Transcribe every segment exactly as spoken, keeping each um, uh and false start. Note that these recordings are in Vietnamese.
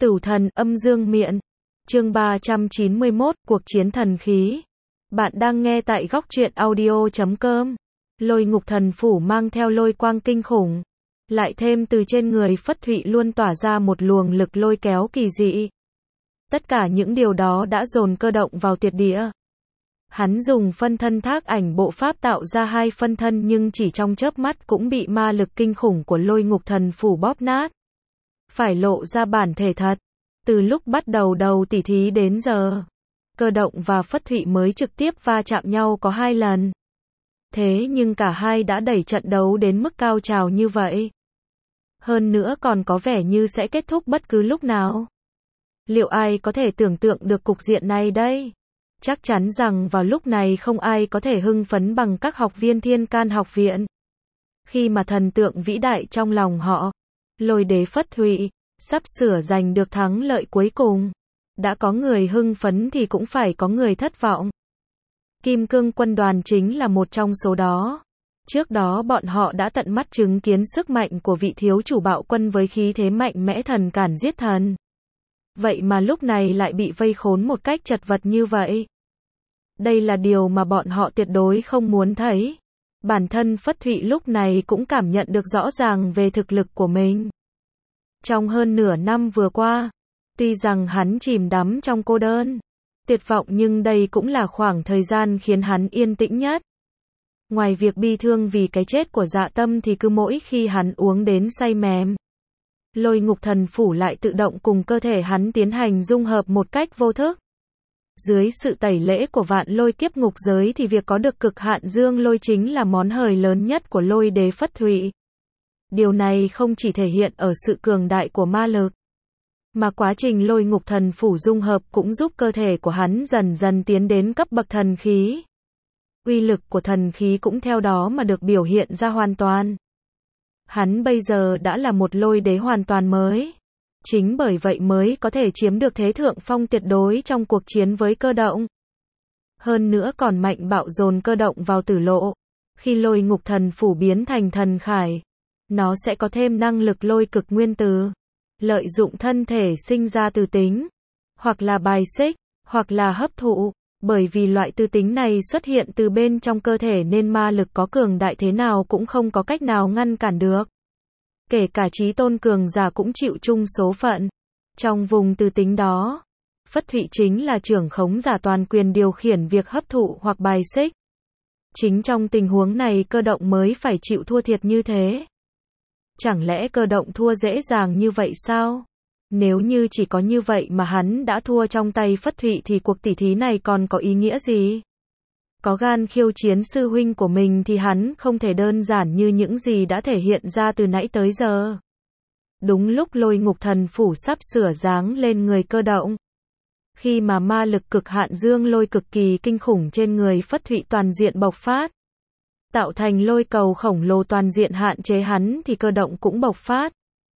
Tửu thần âm dương miện. Chương ba trăm chín mươi mốt, cuộc chiến thần khí. Bạn đang nghe tại góc truyện audio chấm com. Lôi ngục thần phủ mang theo lôi quang kinh khủng. Lại thêm từ trên người Phất Thụy luôn tỏa ra một luồng lực lôi kéo kỳ dị. Tất cả những điều đó đã dồn Cơ Động vào tuyệt địa. Hắn dùng phân thân thác ảnh bộ pháp tạo ra hai phân thân nhưng chỉ trong chớp mắt cũng bị ma lực kinh khủng của lôi ngục thần phủ bóp nát. Phải lộ ra bản thể thật. Từ lúc bắt đầu đầu tỉ thí đến giờ, Cơ Động và Phất Thụy mới trực tiếp va chạm nhau có hai lần. Thế nhưng cả hai đã đẩy trận đấu đến mức cao trào như vậy. Hơn nữa còn có vẻ như sẽ kết thúc bất cứ lúc nào. Liệu ai có thể tưởng tượng được cục diện này đây? Chắc chắn rằng vào lúc này không ai có thể hưng phấn bằng các học viên Thiên Can học viện. Khi mà thần tượng vĩ đại trong lòng họ, Lôi đế Phất Thụy, sắp sửa giành được thắng lợi cuối cùng. Đã có người hưng phấn thì cũng phải có người thất vọng. Kim Cương quân đoàn chính là một trong số đó. Trước đó bọn họ đã tận mắt chứng kiến sức mạnh của vị thiếu chủ bạo quân với khí thế mạnh mẽ thần cản giết thần. Vậy mà lúc này lại bị vây khốn một cách chật vật như vậy. Đây là điều mà bọn họ tuyệt đối không muốn thấy. Bản thân Phất Thụy lúc này cũng cảm nhận được rõ ràng về thực lực của mình. Trong hơn nửa năm vừa qua, tuy rằng hắn chìm đắm trong cô đơn, tuyệt vọng nhưng đây cũng là khoảng thời gian khiến hắn yên tĩnh nhất. Ngoài việc bi thương vì cái chết của Dạ Tâm thì cứ mỗi khi hắn uống đến say mềm, lôi ngục thần phủ lại tự động cùng cơ thể hắn tiến hành dung hợp một cách vô thức. Dưới sự tẩy lễ của vạn lôi kiếp ngục giới thì việc có được cực hạn dương lôi chính là món hời lớn nhất của lôi đế Phất Thụy. Điều này không chỉ thể hiện ở sự cường đại của ma lực, mà quá trình lôi ngục thần phủ dung hợp cũng giúp cơ thể của hắn dần dần tiến đến cấp bậc thần khí. Uy lực của thần khí cũng theo đó mà được biểu hiện ra hoàn toàn. Hắn bây giờ đã là một lôi đế hoàn toàn mới. Chính bởi vậy mới có thể chiếm được thế thượng phong tuyệt đối trong cuộc chiến với Cơ Động. Hơn nữa còn mạnh bạo dồn Cơ Động vào tử lộ. Khi lôi ngục thần phủ biến thành thần khải, nó sẽ có thêm năng lực lôi cực nguyên tử, lợi dụng thân thể sinh ra từ tính, hoặc là bài xích, hoặc là hấp thụ. Bởi vì loại tư tính này xuất hiện từ bên trong cơ thể nên ma lực có cường đại thế nào cũng không có cách nào ngăn cản được. Kể cả chí tôn cường giả cũng chịu chung số phận. Trong vùng tư tính đó, Phất Thụy chính là trưởng khống giả toàn quyền điều khiển việc hấp thụ hoặc bài xích. Chính trong tình huống này Cơ Động mới phải chịu thua thiệt như thế. Chẳng lẽ Cơ Động thua dễ dàng như vậy sao? Nếu như chỉ có như vậy mà hắn đã thua trong tay Phất Thụy thì cuộc tỉ thí này còn có ý nghĩa gì? Có gan khiêu chiến sư huynh của mình thì hắn không thể đơn giản như những gì đã thể hiện ra từ nãy tới giờ. Đúng lúc lôi ngục thần phủ sắp sửa giáng lên người Cơ Động. Khi mà ma lực cực hạn dương lôi cực kỳ kinh khủng trên người Phất Thụy toàn diện bộc phát, tạo thành lôi cầu khổng lồ toàn diện hạn chế hắn thì Cơ Động cũng bộc phát.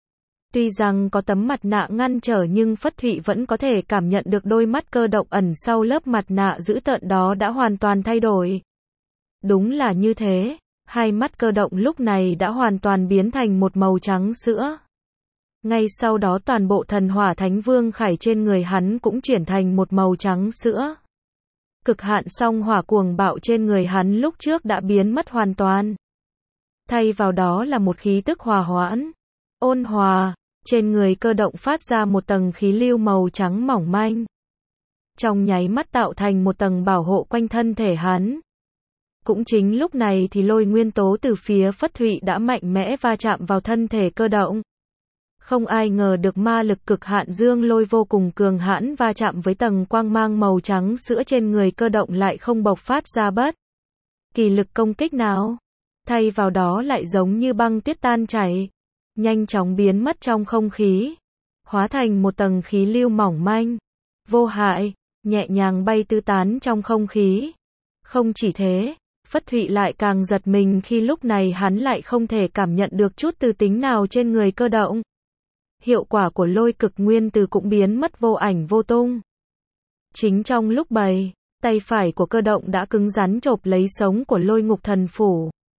Tuy rằng có tấm mặt nạ ngăn trở nhưng Phất Thụy vẫn có thể cảm nhận được đôi mắt Cơ Động ẩn sau lớp mặt nạ dữ tợn đó đã hoàn toàn thay đổi. Đúng là như thế, hai mắt Cơ Động lúc này đã hoàn toàn biến thành một màu trắng sữa. Ngay sau đó toàn bộ thần hỏa thánh vương khải trên người hắn cũng chuyển thành một màu trắng sữa. Cực hạn song hỏa cuồng bạo trên người hắn lúc trước đã biến mất hoàn toàn. Thay vào đó là một khí tức hòa hoãn, ôn hòa. Trên người Cơ Động phát ra một tầng khí lưu màu trắng mỏng manh. Trong nháy mắt tạo thành một tầng bảo hộ quanh thân thể hắn. Cũng chính lúc này thì lôi nguyên tố từ phía Phất Thụy đã mạnh mẽ va chạm vào thân thể Cơ Động. Không ai ngờ được ma lực cực hạn dương lôi vô cùng cường hãn va chạm với tầng quang mang màu trắng sữa trên người Cơ Động lại không bộc phát ra bất kỳ lực công kích nào. Thay vào đó lại giống như băng tuyết tan chảy, nhanh chóng biến mất trong không khí, hóa thành một tầng khí lưu mỏng manh, vô hại, nhẹ nhàng bay tứ tán trong không khí. Không chỉ thế, Phất Thụy lại càng giật mình khi lúc này hắn lại không thể cảm nhận được chút tư tính nào trên người Cơ Động. Hiệu quả của lôi cực nguyên tử cũng biến mất vô ảnh vô tung. Chính trong lúc bày, tay phải của Cơ Động đã cứng rắn chộp lấy sống của lôi ngục thần phủ.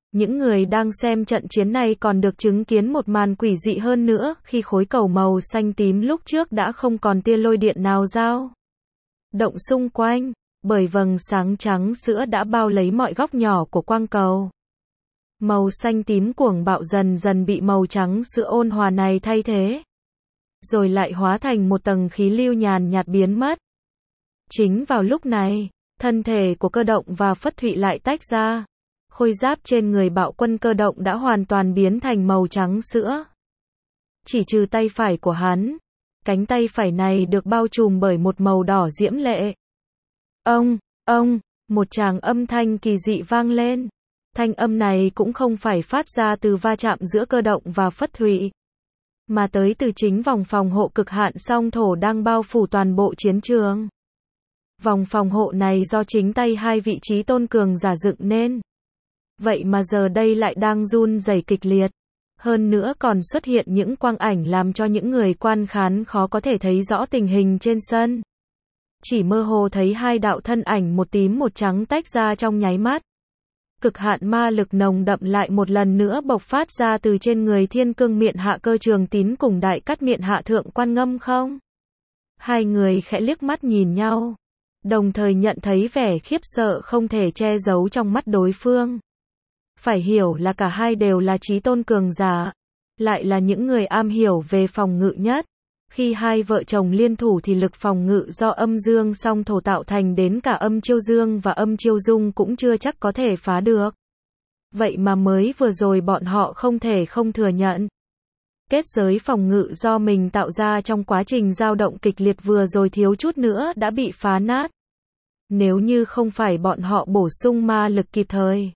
Những người đang xem trận chiến này còn được chứng kiến một màn quỷ dị hơn nữa, khi khối cầu màu xanh tím lúc trước đã không còn tia lôi điện nào dao động xung quanh, bởi vầng sáng trắng sữa đã bao lấy mọi góc nhỏ của quang cầu. Màu xanh tím cuồng bạo dần dần bị màu trắng sữa ôn hòa này thay thế, rồi lại hóa thành một tầng khí lưu nhàn nhạt biến mất. Chính vào lúc này, thân thể của Cơ Động và Phất Thụy lại tách ra. Khôi giáp trên người Bạo Quân Cơ Động đã hoàn toàn biến thành màu trắng sữa. Chỉ trừ tay phải của hắn, cánh tay phải này được bao trùm bởi một màu đỏ diễm lệ. Ông, ông, một tràng âm thanh kỳ dị vang lên. Thanh âm này cũng không phải phát ra từ va chạm giữa Cơ Động và Phất Thụy, mà tới từ chính vòng phòng hộ cực hạn song thổ đang bao phủ toàn bộ chiến trường. Vòng phòng hộ này do chính tay hai vị trí tôn cường giả dựng nên. Vậy mà giờ đây lại đang run rẩy kịch liệt. Hơn nữa còn xuất hiện những quang ảnh làm cho những người quan khán khó có thể thấy rõ tình hình trên sân. Chỉ mơ hồ thấy hai đạo thân ảnh một tím một trắng tách ra trong nháy mắt. Cực hạn ma lực nồng đậm lại một lần nữa bộc phát ra từ trên người Thiên Cương Miện Hạ Cơ Trường Tín cùng Đại Cát Miện Hạ Thượng Quan Ngâm không. Hai người khẽ liếc mắt nhìn nhau, đồng thời nhận thấy vẻ khiếp sợ không thể che giấu trong mắt đối phương. Phải hiểu là cả hai đều là chí tôn cường giả, lại là những người am hiểu về phòng ngự nhất. Khi hai vợ chồng liên thủ thì lực phòng ngự do âm dương song thổ tạo thành đến cả âm chiêu dương và âm chiêu dung cũng chưa chắc có thể phá được. Vậy mà mới vừa rồi bọn họ không thể không thừa nhận. Kết giới phòng ngự do mình tạo ra trong quá trình dao động kịch liệt vừa rồi thiếu chút nữa đã bị phá nát. Nếu như không phải bọn họ bổ sung ma lực kịp thời,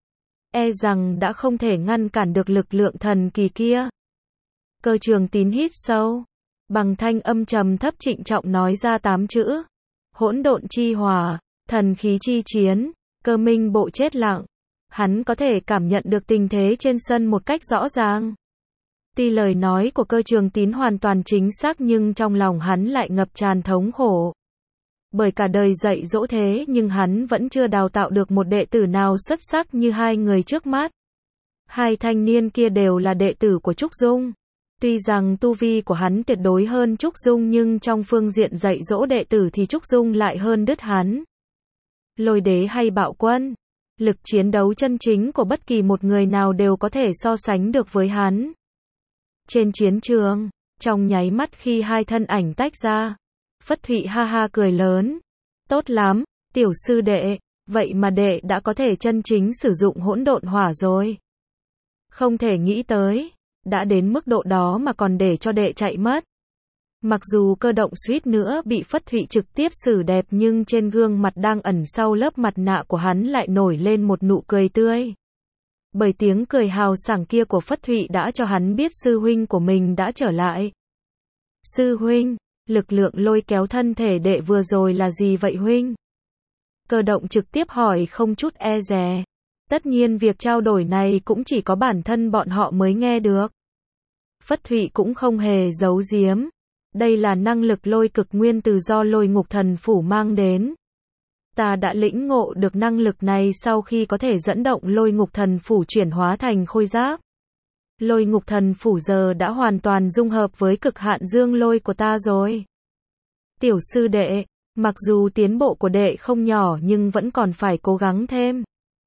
e rằng đã không thể ngăn cản được lực lượng thần kỳ kia. Cơ Trường Tín hít sâu, bằng thanh âm trầm thấp trịnh trọng nói ra tám chữ: hỗn độn chi hỏa, thần khí chi chiến. Cơ Minh Bộ chết lặng. Hắn có thể cảm nhận được tình thế trên sân một cách rõ ràng. Tuy lời nói của Cơ Trường Tín hoàn toàn chính xác nhưng trong lòng hắn lại ngập tràn thống khổ. Bởi cả đời dạy dỗ thế nhưng hắn vẫn chưa đào tạo được một đệ tử nào xuất sắc như hai người trước mắt. Hai thanh niên kia đều là đệ tử của Trúc Dung. Tuy rằng tu vi của hắn tuyệt đối hơn Trúc Dung nhưng trong phương diện dạy dỗ đệ tử thì Trúc Dung lại hơn đứt hắn. Lôi Đế hay Bạo Quân, lực chiến đấu chân chính của bất kỳ một người nào đều có thể so sánh được với hắn. Trên chiến trường, trong nháy mắt khi hai thân ảnh tách ra, Phất Thụy ha ha cười lớn. Tốt lắm, tiểu sư đệ, vậy mà đệ đã có thể chân chính sử dụng hỗn độn hỏa rồi. Không thể nghĩ tới, đã đến mức độ đó mà còn để cho đệ chạy mất. Mặc dù Cơ Động suýt nữa bị Phất Thụy trực tiếp xử đẹp nhưng trên gương mặt đang ẩn sau lớp mặt nạ của hắn lại nổi lên một nụ cười tươi. Bởi tiếng cười hào sảng kia của Phất Thụy đã cho hắn biết sư huynh của mình đã trở lại. Sư huynh, lực lượng lôi kéo thân thể đệ vừa rồi là gì vậy huynh? Cơ Động trực tiếp hỏi không chút e dè. Tất nhiên việc trao đổi này cũng chỉ có bản thân bọn họ mới nghe được. Phất Thụy cũng không hề giấu giếm. Đây là năng lực lôi cực nguyên từ do Lôi Ngục Thần Phủ mang đến. Ta đã lĩnh ngộ được năng lực này sau khi có thể dẫn động Lôi Ngục Thần Phủ chuyển hóa thành khôi giáp. Lôi Ngục Thần Phủ giờ đã hoàn toàn dung hợp với cực hạn dương lôi của ta rồi. Tiểu sư đệ, mặc dù tiến bộ của đệ không nhỏ nhưng vẫn còn phải cố gắng thêm.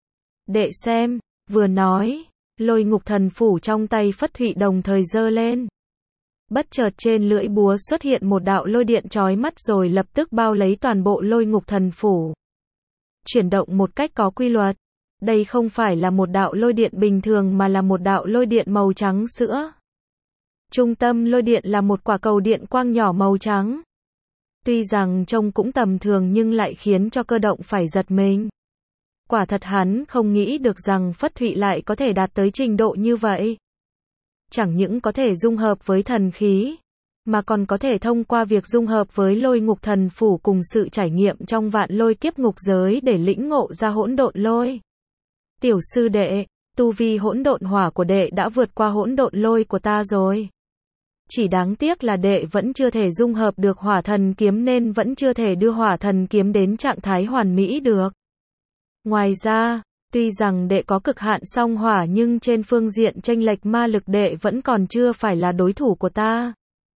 Đệ xem, vừa nói, Lôi Ngục Thần Phủ trong tay Phất Thụy đồng thời giơ lên. Bất chợt trên lưỡi búa xuất hiện một đạo lôi điện chói mắt rồi lập tức bao lấy toàn bộ Lôi Ngục Thần Phủ. Chuyển động một cách có quy luật. Đây không phải là một đạo lôi điện bình thường mà là một đạo lôi điện màu trắng sữa. Trung tâm lôi điện là một quả cầu điện quang nhỏ màu trắng. Tuy rằng trông cũng tầm thường nhưng lại khiến cho Cơ Động phải giật mình. Quả thật hắn không nghĩ được rằng Phất Thụy lại có thể đạt tới trình độ như vậy. Chẳng những có thể dung hợp với thần khí, mà còn có thể thông qua việc dung hợp với Lôi Ngục Thần Phủ cùng sự trải nghiệm trong vạn lôi kiếp ngục giới để lĩnh ngộ ra hỗn độn lôi. Tiểu sư đệ, tu vi hỗn độn hỏa của đệ đã vượt qua hỗn độn lôi của ta rồi. Chỉ đáng tiếc là đệ vẫn chưa thể dung hợp được hỏa thần kiếm nên vẫn chưa thể đưa hỏa thần kiếm đến trạng thái hoàn mỹ được. Ngoài ra, Tuy rằng đệ có cực hạn song hỏa nhưng trên phương diện chênh lệch ma lực đệ vẫn còn chưa phải là đối thủ của ta.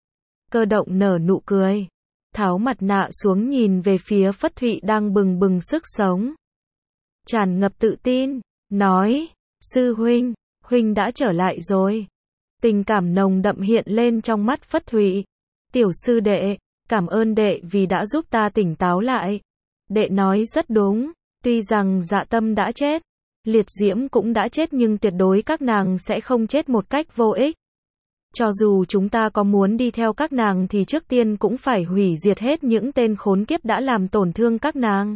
Cơ động nở nụ cười, tháo mặt nạ xuống nhìn về phía Phất Thụy đang bừng bừng sức sống. Tràn ngập tự tin, nói, sư huynh, huynh đã trở lại rồi. Tình cảm nồng đậm hiện lên trong mắt Phất Thụy. Tiểu sư đệ, cảm ơn đệ vì đã giúp ta tỉnh táo lại. Đệ nói rất đúng, tuy rằng Dạ Tâm đã chết, Liệt Diễm cũng đã chết nhưng tuyệt đối các nàng sẽ không chết một cách vô ích. Cho dù chúng ta có muốn đi theo các nàng thì trước tiên cũng phải hủy diệt hết những tên khốn kiếp đã làm tổn thương các nàng.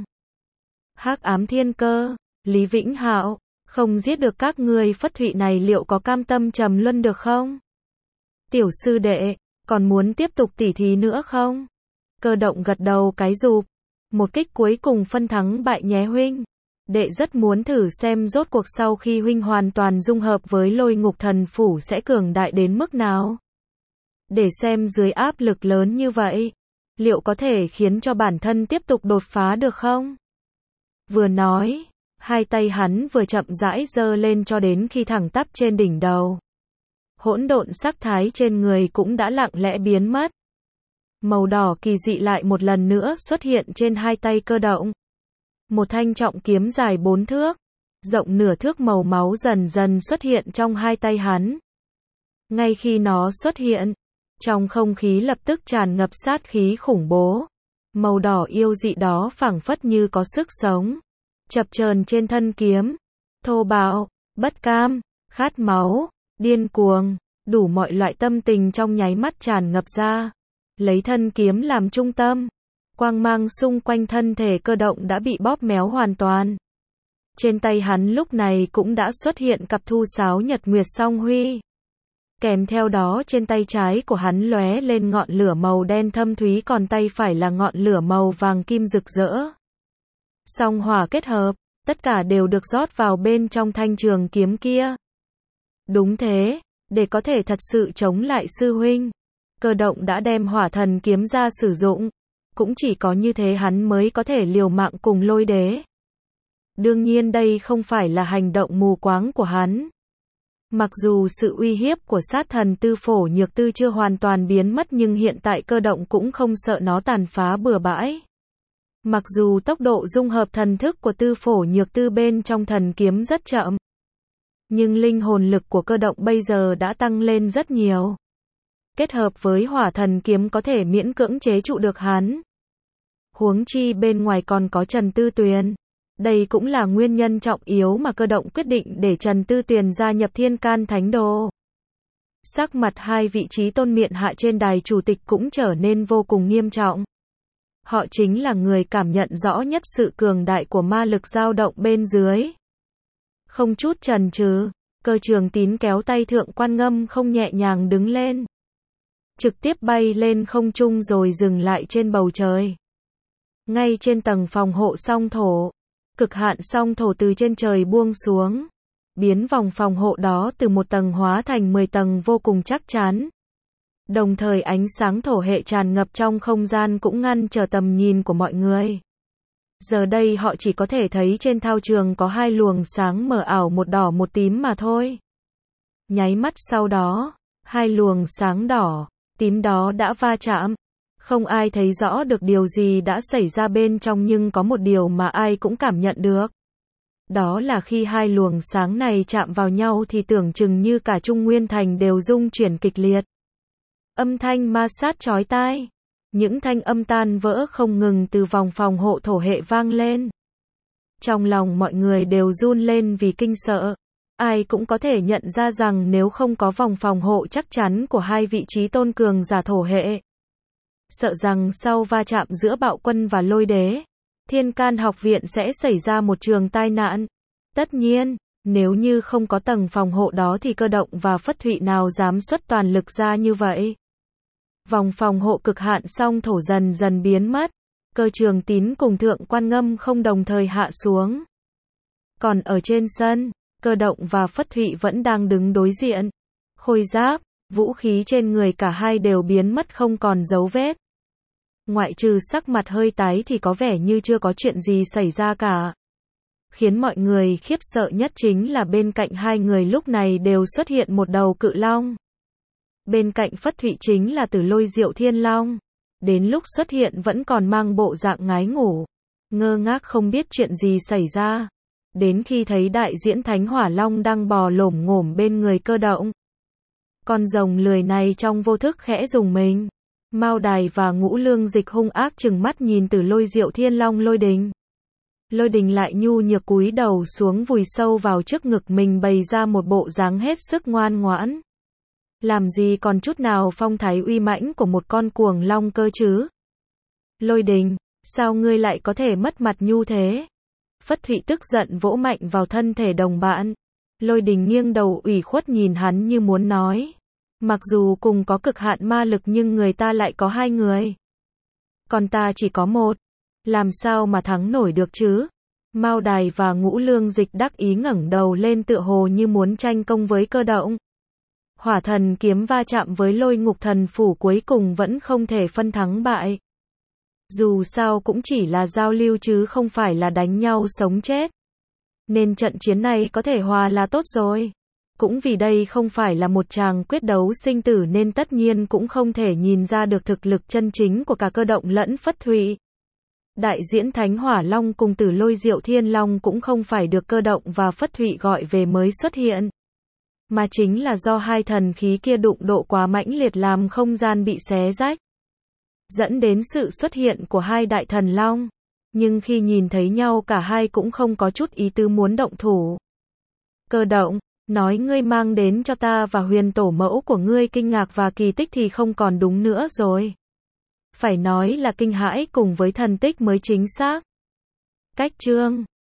Hắc Ám Thiên Cơ, Lý Vĩnh Hạo, không giết được các ngươi Phất Thụy này liệu có cam tâm trầm luân được không? Tiểu sư đệ, còn muốn tiếp tục tỉ thí nữa không? Cơ động gật đầu cái rụp. Một kích cuối cùng phân thắng bại nhé huynh. Đệ rất muốn thử xem rốt cuộc sau khi huynh hoàn toàn dung hợp với Lôi Ngục Thần Phủ sẽ cường đại đến mức nào. Để xem dưới áp lực lớn như vậy, liệu có thể khiến cho bản thân tiếp tục đột phá được không? Vừa nói, hai tay hắn vừa chậm rãi giơ lên cho đến khi thẳng tắp trên đỉnh đầu. Hỗn độn sắc thái trên người cũng đã lặng lẽ biến mất. Màu đỏ kỳ dị lại một lần nữa xuất hiện trên hai tay Cơ động. Một thanh trọng kiếm dài bốn thước, rộng nửa thước màu máu dần dần xuất hiện trong hai tay hắn. Ngay khi nó xuất hiện, trong không khí lập tức tràn ngập sát khí khủng bố. Màu đỏ yêu dị đó phảng phất như có sức sống, chập chờn trên thân kiếm. Thô bạo, bất cam, khát máu, điên cuồng, đủ mọi loại tâm tình trong nháy mắt tràn ngập ra. Lấy thân kiếm làm trung tâm, quang mang xung quanh thân thể Cơ động đã bị bóp méo hoàn toàn. Trên tay hắn lúc này cũng đã xuất hiện cặp thu sáo nhật nguyệt song huy. Kèm theo đó trên tay trái của hắn lóe lên ngọn lửa màu đen thâm thúy còn tay phải là ngọn lửa màu vàng kim rực rỡ. Song hỏa kết hợp, tất cả đều được rót vào bên trong thanh trường kiếm kia. Đúng thế, để có thể thật sự chống lại sư huynh, Cơ động đã đem hỏa thần kiếm ra sử dụng. Cũng chỉ có như thế hắn mới có thể liều mạng cùng Lôi Đế. Đương nhiên đây không phải là hành động mù quáng của hắn. Mặc dù sự uy hiếp của sát thần Tư Phổ Nhược Tư chưa hoàn toàn biến mất nhưng hiện tại Cơ động cũng không sợ nó tàn phá bừa bãi. Mặc dù tốc độ dung hợp thần thức của Tư Phổ Nhược Tư bên trong thần kiếm rất chậm, nhưng linh hồn lực của Cơ động bây giờ đã tăng lên rất nhiều. Kết hợp với hỏa thần kiếm có thể miễn cưỡng chế trụ được hắn. Huống chi bên ngoài còn có Trần Tư Tuyền. Đây cũng là nguyên nhân trọng yếu mà Cơ động quyết định để Trần Tư Tuyền gia nhập Thiên Can Thánh Đồ. Sắc mặt hai vị trí tôn miện hạ trên đài chủ tịch cũng trở nên vô cùng nghiêm trọng. Họ chính là người cảm nhận rõ nhất sự cường đại của ma lực dao động bên dưới. Không chút chần chừ, Cơ Trường Tín kéo tay Thượng Quan Ngâm không nhẹ nhàng đứng lên. Trực tiếp bay lên không trung rồi dừng lại trên bầu trời. Ngay trên tầng phòng hộ song thổ, cực hạn song thổ từ trên trời buông xuống, biến vòng phòng hộ đó từ một tầng hóa thành mười tầng vô cùng chắc chắn. Đồng thời ánh sáng thổ hệ tràn ngập trong không gian cũng ngăn trở tầm nhìn của mọi người. Giờ đây họ chỉ có thể thấy trên thao trường có hai luồng sáng mờ ảo một đỏ một tím mà thôi. Nháy mắt sau đó, hai luồng sáng đỏ, tím đó đã va chạm. Không ai thấy rõ được điều gì đã xảy ra bên trong nhưng có một điều mà ai cũng cảm nhận được. Đó là khi hai luồng sáng này chạm vào nhau thì tưởng chừng như cả Trung Nguyên Thành đều rung chuyển kịch liệt. Âm thanh ma sát chói tai. Những thanh âm tan vỡ không ngừng từ vòng phòng hộ thổ hệ vang lên. Trong lòng mọi người đều run lên vì kinh sợ. Ai cũng có thể nhận ra rằng nếu không có vòng phòng hộ chắc chắn của hai vị trí tôn cường giả thổ hệ, sợ rằng sau va chạm giữa Bạo Quân và Lôi Đế, Thiên Can học viện sẽ xảy ra một trường tai nạn. Tất nhiên, nếu như không có tầng phòng hộ đó thì Cơ động và Phất Thụy nào dám xuất toàn lực ra như vậy. Vòng phòng hộ cực hạn song thổ dần dần biến mất. Cơ Trường Tín cùng Thượng Quan Ngâm không đồng thời hạ xuống. Còn ở trên sân, Cơ động và Phất Thụy vẫn đang đứng đối diện. Khôi giáp, vũ khí trên người cả hai đều biến mất không còn dấu vết. Ngoại trừ sắc mặt hơi tái thì có vẻ như chưa có chuyện gì xảy ra cả. Khiến mọi người khiếp sợ nhất chính là bên cạnh hai người lúc này đều xuất hiện một đầu cự long. Bên cạnh Phất Thụy chính là Tử Lôi Diệu Thiên Long. Đến lúc xuất hiện vẫn còn mang bộ dạng ngái ngủ, ngơ ngác không biết chuyện gì xảy ra. Đến khi thấy đại diễn Thánh Hỏa Long đang bò lổm ngổm bên người Cơ Động. Con rồng lười này trong vô thức khẽ rùng mình. Mao Đài và Ngũ Lương Dịch hung ác trừng mắt nhìn Tử Lôi Diệu Thiên Long Lôi Đình. Lôi Đình lại nhu nhược cúi đầu xuống vùi sâu vào trước ngực mình, bày ra một bộ dáng hết sức ngoan ngoãn. Làm gì còn chút nào phong thái uy mãnh của một con cuồng long cơ chứ? Lôi Đình, sao ngươi lại có thể mất mặt nhu thế? Phất Thụy tức giận vỗ mạnh vào thân thể đồng bạn. Lôi Đình nghiêng đầu ủy khuất nhìn hắn như muốn nói. Mặc dù cùng có cực hạn ma lực nhưng người ta lại có hai người. Còn ta chỉ có một. Làm sao mà thắng nổi được chứ? Mao Đài và Ngũ Lương Dịch đắc ý ngẩng đầu lên tựa hồ như muốn tranh công với Cơ Động. Hỏa thần kiếm va chạm với Lôi Ngục Thần Phủ cuối cùng vẫn không thể phân thắng bại. Dù sao cũng chỉ là giao lưu chứ không phải là đánh nhau sống chết. Nên trận chiến này có thể hòa là tốt rồi. Cũng vì đây không phải là một tràng quyết đấu sinh tử nên tất nhiên cũng không thể nhìn ra được thực lực chân chính của cả Cơ Động lẫn Phất Thụy. Đại diễn Thánh Hỏa Long cùng Tử Lôi Diệu Thiên Long cũng không phải được Cơ Động và Phất Thụy gọi về mới xuất hiện. Mà chính là do hai thần khí kia đụng độ quá mãnh liệt làm không gian bị xé rách. Dẫn đến sự xuất hiện của hai đại thần long. Nhưng khi nhìn thấy nhau cả hai cũng không có chút ý tứ muốn động thủ. Cơ Động, nói ngươi mang đến cho ta và huyền tổ mẫu của ngươi kinh ngạc và kỳ tích thì không còn đúng nữa rồi. Phải nói là kinh hãi cùng với thần tích mới chính xác. Cách chương